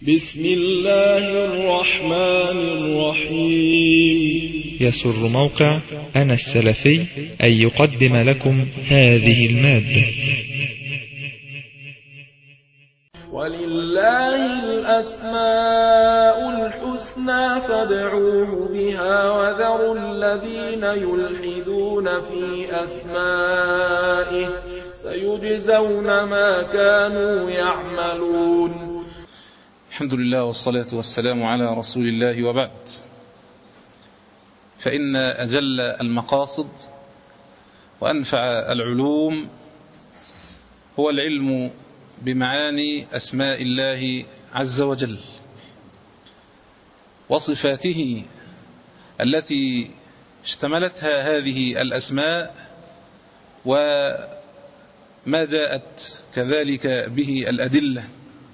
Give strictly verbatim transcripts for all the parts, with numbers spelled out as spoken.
بسم الله الرحمن الرحيم. يسر موقع أنا السلفي أن يقدم لكم هذه المادة. ولله الأسماء الحسنى فادعوه بها وذروا الذين يلحدون في أسمائه سيجزون ما كانوا يعملون. الحمد لله والصلاة والسلام على رسول الله، وبعد، فإن أجل المقاصد وأنفع العلوم هو العلم بمعاني أسماء الله عز وجل وصفاته التي اشتملتها هذه الأسماء وما جاءت كذلك به الأدلة.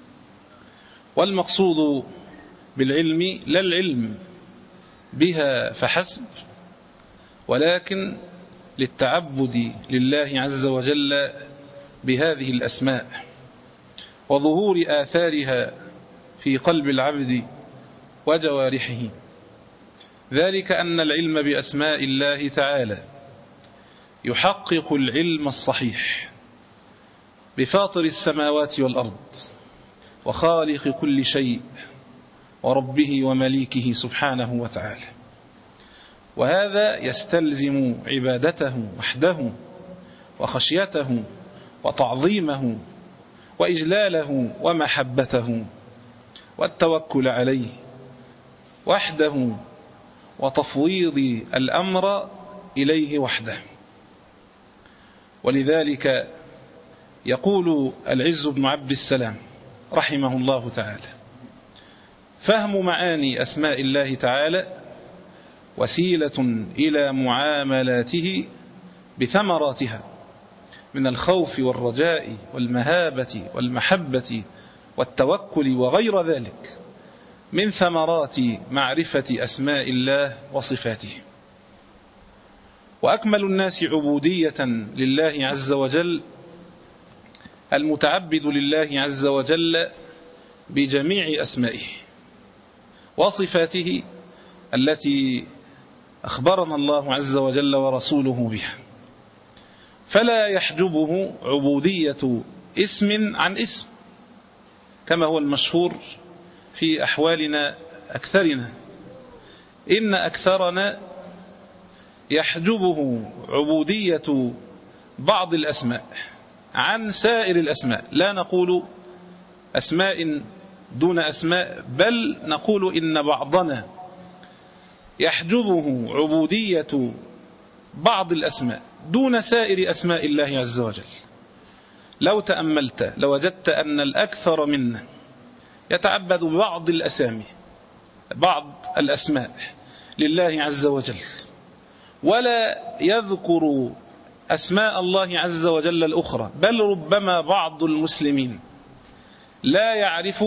والمقصود بالعلم لا العلم بها فحسب، ولكن للتعبد لله عز وجل بهذه الأسماء وظهور آثارها في قلب العبد وجوارحه. ذلك أن العلم بأسماء الله تعالى يحقق العلم الصحيح بفاطر السماوات والأرض وخالق كل شيء وربه ومليكه سبحانه وتعالى، وهذا يستلزم عبادته وحده وخشيته وتعظيمه وإجلاله ومحبته والتوكل عليه وحده وتفويض الأمر إليه وحده. ولذلك يقول العز بن عبد السلام رحمه الله تعالى: فهم معاني أسماء الله تعالى وسيلة إلى معاملاته بثمراتها من الخوف والرجاء والمهابة والمحبة والتوكل وغير ذلك من ثمرات معرفة أسماء الله وصفاته. وأكمل الناس عبودية لله عز وجل المتعبد لله عز وجل بجميع أسمائه وصفاته التي أخبرنا الله عز وجل ورسوله بها، فلا يحجبه عبودية اسم عن اسم كما هو المشهور في أحوالنا أكثرنا. إن أكثرنا يحجبه عبودية بعض الأسماء عن سائر الأسماء، لا نقول أسماء دون أسماء، بل نقول إن بعضنا يحجبه عبودية بعض الأسماء دون سائر أسماء الله عز وجل. لو تأملت لوجدت أن الأكثر منا يتعبد ببعض الأسامي بعض الأسماء لله عز وجل، ولا يذكر أسماء الله عز وجل الأخرى، بل ربما بعض المسلمين لا يعرف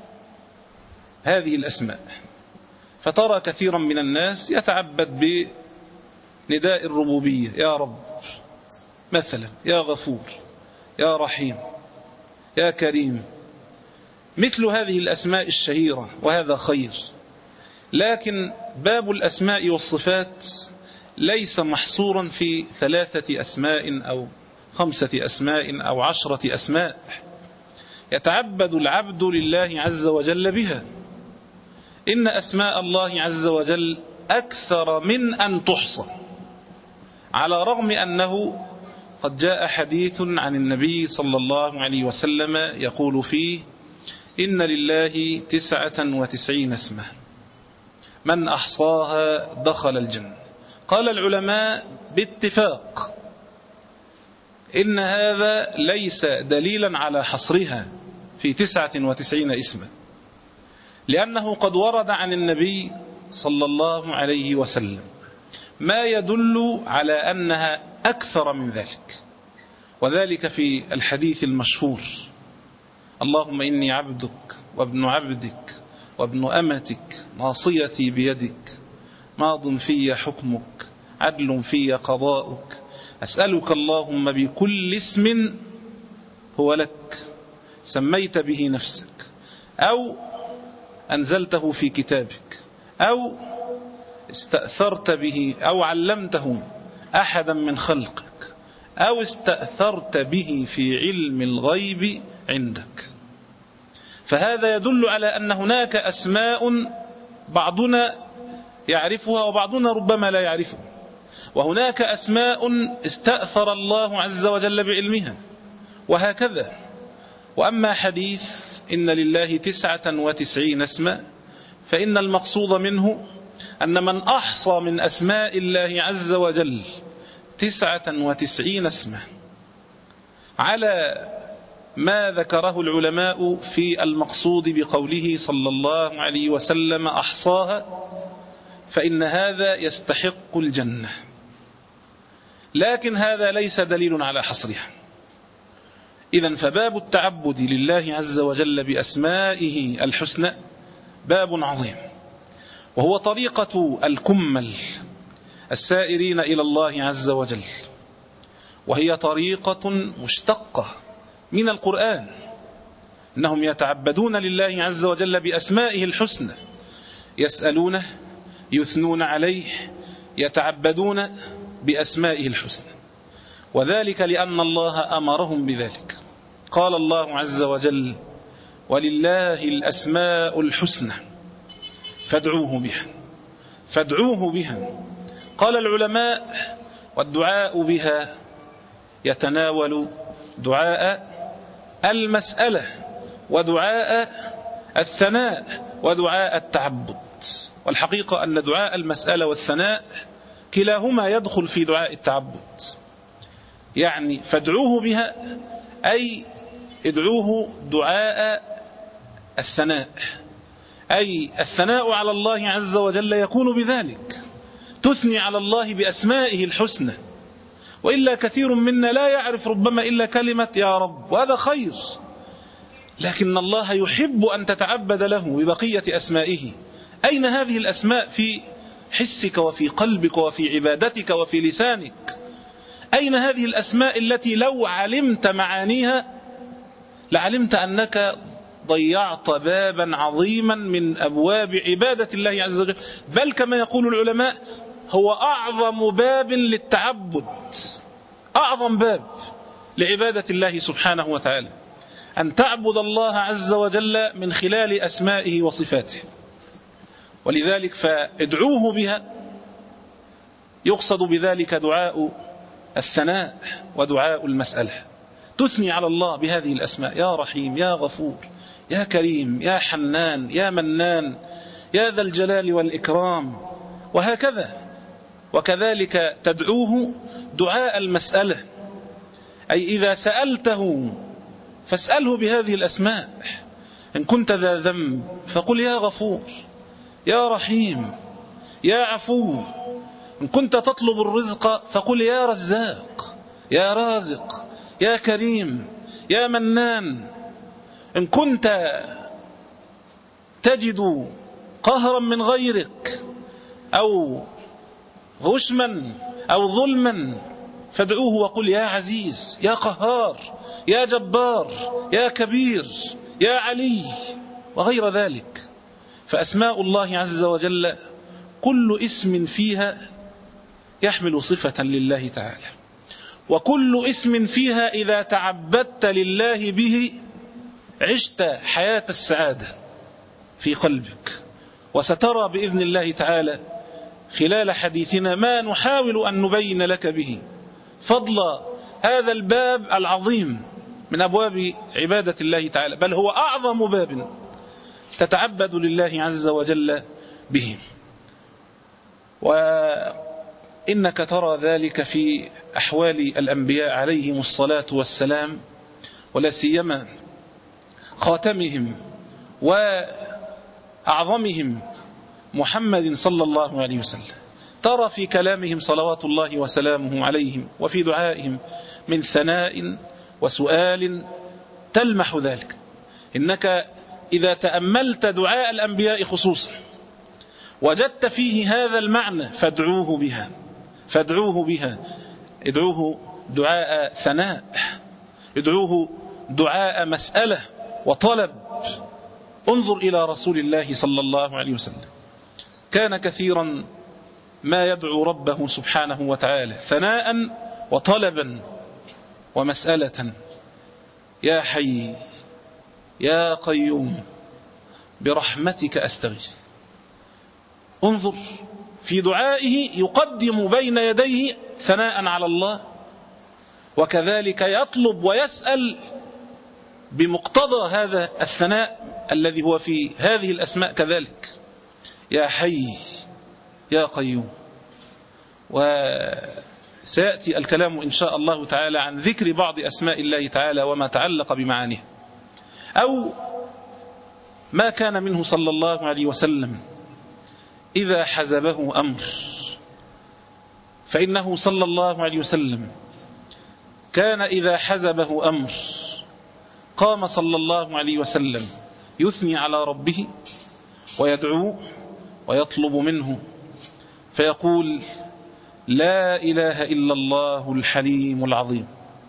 هذه الأسماء، فترى كثيرا من الناس يتعبد بنداء الربوبية: يا رب مثلا، يا غفور، يا رحيم، يا كريم، مثل هذه الأسماء الشهيرة، وهذا خير. لكن باب الأسماء والصفات ليس محصورا في ثلاثة أسماء أو خمسة أسماء أو عشرة أسماء، يتعبد العبد لله عز وجل بها. إن أسماء الله عز وجل أكثر من أن تحصى، على رغم أنه قد جاء حديث عن النبي صلى الله عليه وسلم يقول فيه: إن لله تسعة وتسعين اسما من أحصاها دخل الجنة. قال العلماء باتفاق إن هذا ليس دليلا على حصرها في تسعة وتسعين اسما، لأنه قد ورد عن النبي صلى الله عليه وسلم ما يدل على أنها أكثر من ذلك، وذلك في الحديث المشهور: اللهم إني عبدك وابن عبدك وابن أمتك ناصيتي بيدك ماض في حكمك عدل في قضاؤك أسألك اللهم بكل اسم هو لك سميت به نفسك أو أنزلته في كتابك أو استأثرت به أو علمته أحدا من خلقك أو استأثرت به في علم الغيب عندك. فهذا يدل على أن هناك أسماء بعضنا يعرفها وبعضنا ربما لا يعرفها، وهناك أسماء استأثر الله عز وجل بعلمها، وهكذا. وأما حديث إن لله تسعة وتسعين اسما، فإن المقصود منه أن من أحصى من أسماء الله عز وجل تسعة وتسعين اسما على ما ذكره العلماء في المقصود بقوله صلى الله عليه وسلم أحصاها، فإن هذا يستحق الجنة. لكن هذا ليس دليل على حصرها. إذن فباب التعبد لله عز وجل بأسمائه الحسنى باب عظيم، وهو طريقة الكمل السائرين إلى الله عز وجل، وهي طريقة مشتقة من القرآن. إنهم يتعبدون لله عز وجل بأسمائه الحسنى، يسألونه، يثنون عليه، يتعبدون بأسمائه الحسنى، وذلك لأن الله أمرهم بذلك. قال الله عز وجل: ولله الأسماء الحسنى فادعوه بها فادعوه بها. قال العلماء: والدعاء بها يتناول دعاء المسألة ودعاء الثناء ودعاء التعبد. والحقيقة أن دعاء المسألة والثناء كلاهما يدخل في دعاء التعبد. يعني فادعوه بها أي ادعوه دعاء الثناء، أي الثناء على الله عز وجل يكون بذلك، تثني على الله بأسمائه الحسنى. وإلا كثير منا لا يعرف ربما إلا كلمة يا رب، وهذا خير، لكن الله يحب أن تتعبد له ببقية أسمائه. أين هذه الأسماء في حسك وفي قلبك وفي عبادتك وفي لسانك؟ أين هذه الأسماء التي لو علمت معانيها لعلمت أنك ضيعت بابا عظيما من أبواب عبادة الله عز وجل، بل كما يقول العلماء هو أعظم باب للتعبد، أعظم باب لعبادة الله سبحانه وتعالى، أن تعبد الله عز وجل من خلال أسمائه وصفاته. ولذلك فادعوه بها يقصد بذلك دعاء الثناء ودعاء المسألة، تثني على الله بهذه الأسماء: يا رحيم، يا غفور، يا كريم، يا حنان، يا منان، يا ذا الجلال والإكرام، وهكذا. وكذلك تدعوه دعاء المسألة، أي إذا سألته فاسأله بهذه الأسماء. إن كنت ذا ذنب فقل يا غفور، يا رحيم، يا عفو. إن كنت تطلب الرزق فقل يا رزاق، يا رازق، يا كريم، يا منان. إن كنت تجد قهرا من غيرك أو غشما أو ظلما فادعوه وقل يا عزيز، يا قهار، يا جبار، يا كبير، يا علي، وغير ذلك. فأسماء الله عز وجل كل اسم فيها يحمل صفة لله تعالى، وكل اسم فيها إذا تعبدت لله به عشت حياة السعادة في قلبك. وسترى بإذن الله تعالى خلال حديثنا ما نحاول أن نبين لك به فضل هذا الباب العظيم من أبواب عبادة الله تعالى، بل هو أعظم باب تتعبد لله عز وجل به. وإنك ترى ذلك في أحوال الأنبياء عليهم الصلاة والسلام، ولا سيما خاتمهم وأعظمهم محمد صلى الله عليه وسلم. ترى في كلامهم صلوات الله وسلامه عليهم وفي دعائهم من ثناء وسؤال تلمح ذلك. إنك إذا تأملت دعاء الأنبياء خصوصا وجدت فيه هذا المعنى: فادعوه بها فادعوه بها ادعوه دعاء ثناء، ادعوه دعاء مسألة وطلب، انظر إلى رسول الله صلى الله عليه وسلم، كان كثيرا ما يدعو ربه سبحانه وتعالى ثناء وطلبا ومسألة: يا حي يا قيوم برحمتك أستغيث. انظر في دعائه يقدم بين يديه ثناء على الله، وكذلك يطلب ويسأل بمقتضى هذا الثناء الذي هو في هذه الأسماء كذلك: يا حي يا قيوم. وسيأتي الكلام إن شاء الله تعالى عن ذكر بعض أسماء الله تعالى وما تعلق بمعانيه، أو ما كان منه صلى الله عليه وسلم إذا حزبه أمر، فإنه صلى الله عليه وسلم كان إذا حزبه أمر قام صلى الله عليه وسلم يثني على ربه ويدعوه ويطلب منه، فيقول: لا إله إلا الله الحليم العظيم،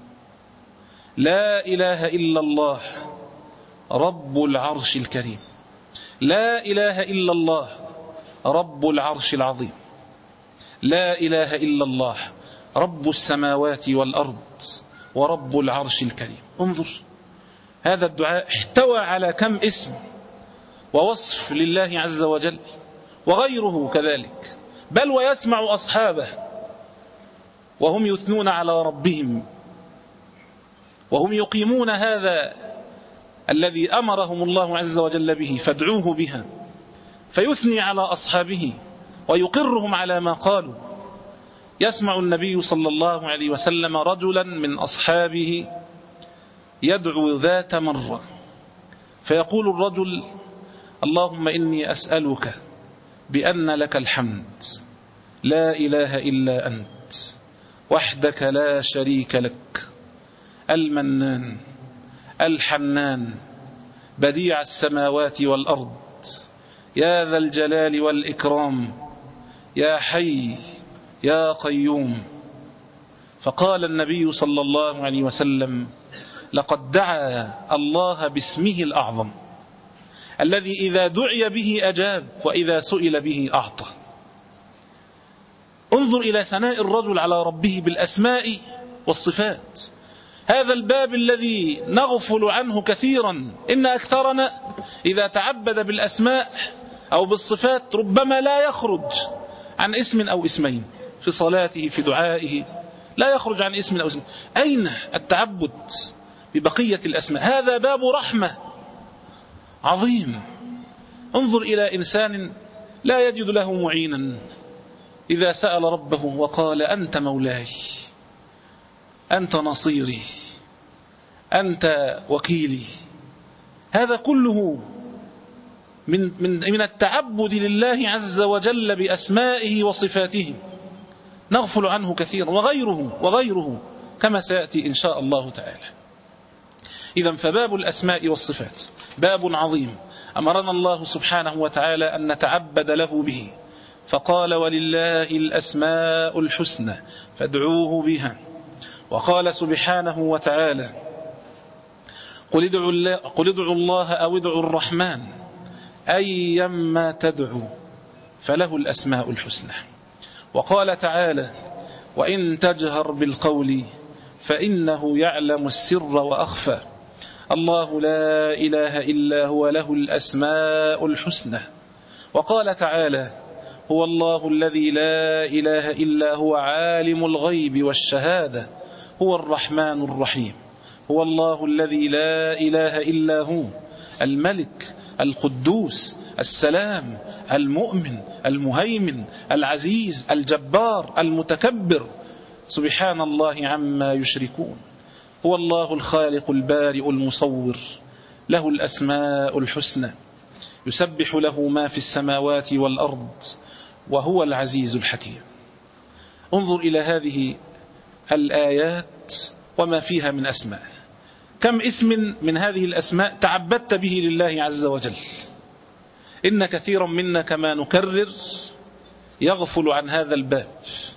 لا إله إلا الله رب العرش الكريم، لا إله إلا الله رب العرش العظيم، لا إله إلا الله رب السماوات والأرض ورب العرش الكريم. انظر، هذا الدعاء احتوى على كم اسم ووصف لله عز وجل، وغيره كذلك، بل ويسمع أصحابه وهم يثنون على ربهم وهم يقيمون هذا الذي أمرهم الله عز وجل به: فادعوه بها، فيثني على أصحابه ويقرهم على ما قالوا. يسمع النبي صلى الله عليه وسلم رجلا من أصحابه يدعو ذات مرة، فيقول الرجل: اللهم إني أسألك بأن لك الحمد، لا إله إلا أنت وحدك لا شريك لك، المنان الحنان بديع السماوات والأرض، يا ذا الجلال والإكرام، يا حي يا قيوم. فقال النبي صلى الله عليه وسلم: لقد دعا الله باسمه الأعظم الذي إذا دعي به أجاب وإذا سئل به أعطى. انظر إلى ثناء الرجل على ربه بالأسماء والصفات، هذا الباب الذي نغفل عنه كثيرا. إن أكثرنا إذا تعبد بالأسماء أو بالصفات ربما لا يخرج عن اسم أو اسمين في صلاته في دعائه، لا يخرج عن اسم أو اسم. أين التعبد ببقية الأسماء؟ هذا باب رحمة عظيم. انظر إلى إنسان لا يجد له معينا، إذا سأل ربه وقال: أنت مولاي، أنت نصيري، أنت وكيلي، هذا كله من, من, من التعبد لله عز وجل بأسمائه وصفاته، نغفل عنه كثيرا، وغيره وغيره كما سيأتي إن شاء الله تعالى. إذن فباب الأسماء والصفات باب عظيم أمرنا الله سبحانه وتعالى أن نتعبد له به، فقال: ولله الأسماء الحسنى فادعوه بها. وقال سبحانه وتعالى: قل ادعوا الله, قل ادعوا الله أو ادعوا الرحمن أيما تدعو فله الأسماء الحسنى. وقال تعالى: وإن تجهر بالقول فإنه يعلم السر وأخفى، الله لا إله إلا هو له الأسماء الحسنى. وقال تعالى: هو الله الذي لا إله إلا هو عالم الغيب والشهادة هو الرحمن الرحيم، هو الله الذي لا إله إلا هو الملك القدوس السلام المؤمن المهيمن العزيز الجبار المتكبر، سبحان الله عما يشركون. هو الله الخالق البارئ المصور، له الأسماء الحسنى، يسبح له ما في السماوات والأرض وهو العزيز الحكيم. انظر إلى هذه الآيات وما فيها من أسماء، كم اسم من هذه الأسماء تعبدت به لله عز وجل. إن كثيرا منا كما نكرر يغفل عن هذا الباب،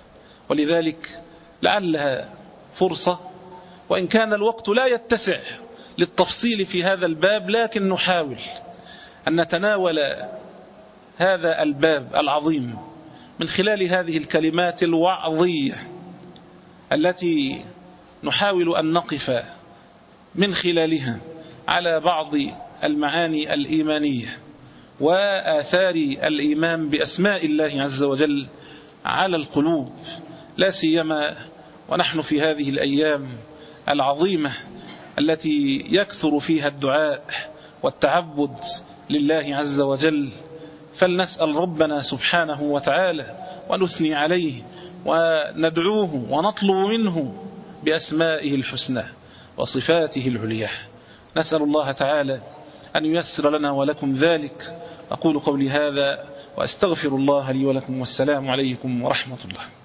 ولذلك لعلها فرصة، وإن كان الوقت لا يتسع للتفصيل في هذا الباب، لكن نحاول أن نتناول هذا الباب العظيم من خلال هذه الكلمات الوعظية التي نحاول أن نقف من خلالها على بعض المعاني الإيمانية وآثار الإيمان بأسماء الله عز وجل على القلوب، لا سيما ونحن في هذه الأيام العظيمة التي يكثر فيها الدعاء والتعبد لله عز وجل. فلنسأل ربنا سبحانه وتعالى ونثني عليه وندعوه ونطلب منه بأسمائه الحسنى وصفاته العليا. نسأل الله تعالى أن ييسر لنا ولكم ذلك. أقول قولي هذا وأستغفر الله لي ولكم، والسلام عليكم ورحمة الله.